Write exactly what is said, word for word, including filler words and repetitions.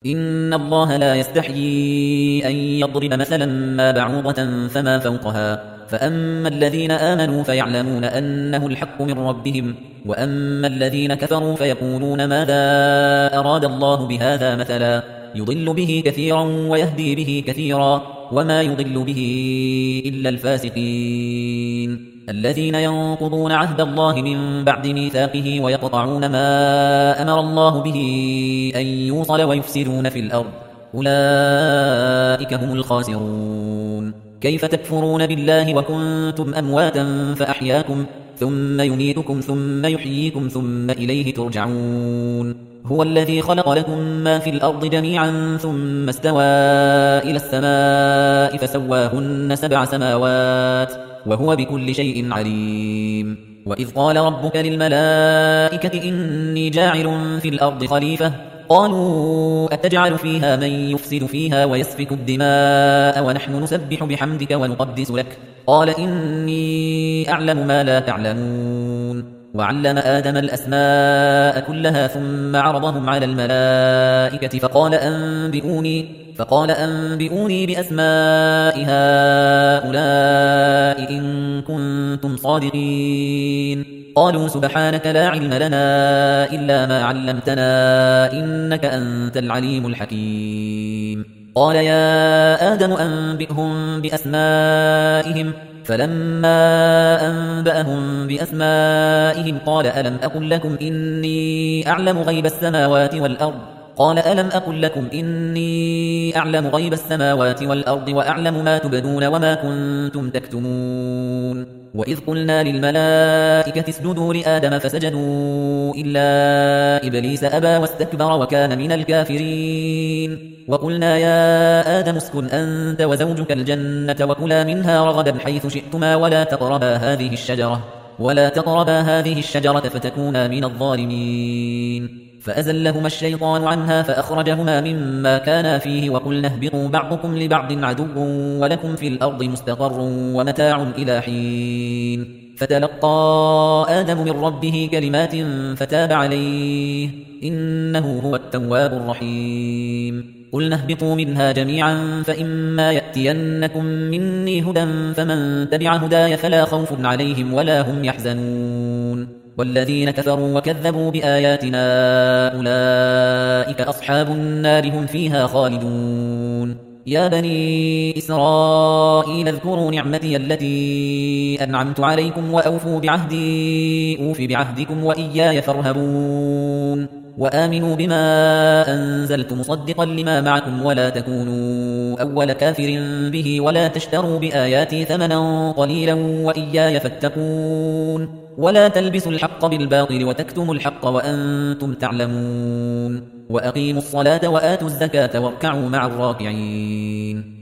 إن الله لا يستحيي أن يضرب مثلا ما بعوضة فما فوقها فأما الذين آمنوا فيعلمون أنه الحق من ربهم وأما الذين كفروا فيقولون ماذا أراد الله بهذا مثلا يضل به كثيرا ويهدي به كثيرا وما يضل به إلا الفاسقين الذين ينقضون عهد الله من بعد ميثاقه ويقطعون ما أمر الله به أن يوصل ويفسدون في الأرض أولئك هم الخاسرون كيف تكفرون بالله وكنتم أمواتا فأحياكم ثم يميتكم ثم يحييكم ثم إليه ترجعون هو الذي خلق لكم ما في الأرض جميعا ثم استوى إلى السماء فسواهن سبع سماوات وهو بكل شيء عليم وإذ قال ربك للملائكة إني جاعل في الأرض خليفة قالوا أتجعل فيها من يفسد فيها ويسفك الدماء ونحن نسبح بحمدك ونقدس لك قال إني أعلم ما لا تعلمون وعلم آدم الأسماء كلها ثم عرضهم على الملائكة فقال أنبئوني فقال أنبئوني بأسماء هؤلاء إن كنتم صادقين قالوا سبحانك لا علم لنا إلا ما علمتنا إنك أنت العليم الحكيم قال يا آدم أنبئهم بأسمائهم فلما أنبأهم بأسمائهم قال ألم أقل لكم إني أعلم غيب السماوات والأرض قال ألم أقل لكم إني أعلم غيب السماوات والأرض وأعلم ما تبدون وما كنتم تكتمون وإذ قلنا للملائكة اسجدوا لآدم فسجدوا إلا إبليس أبى واستكبر وكان من الكافرين وقلنا يا آدم اسكن أنت وزوجك الجنة وكلا منها رغدا حيث شئتما ولا تقربا هذه الشجرة ولا تقربا هذه الشجرة فتكونا من الظالمين فأزلهما الشيطان عنها فأخرجهما مما كانا فيه وقلنا اهبطوا بعضكم لبعض عدو ولكم في الأرض مستقر ومتاع إلى حين فتلقى آدم من ربه كلمات فتاب عليه إنه هو التواب الرحيم قلنا اهبطوا منها جميعا فإما يأتينكم مني هدى فمن تبع هداي فلا خوف عليهم ولا هم يحزنون والذين كفروا وكذبوا بآياتنا أولئك أصحاب النار هم فيها خالدون يا بني إسرائيل اذكروا نعمتي التي أنعمت عليكم وأوفوا بعهدي أوف بعهدكم وإياي فارهبون وآمنوا بما أنزلت مصدقا لما معكم ولا تكونوا أول كافر به ولا تشتروا بآياتي ثمنا قليلا وإياي فاتقون ولا تلبسوا الحق بالباطل وتكتموا الحق وأنتم تعلمون وأقيموا الصلاة وآتوا الزكاة واركعوا مع الراكعين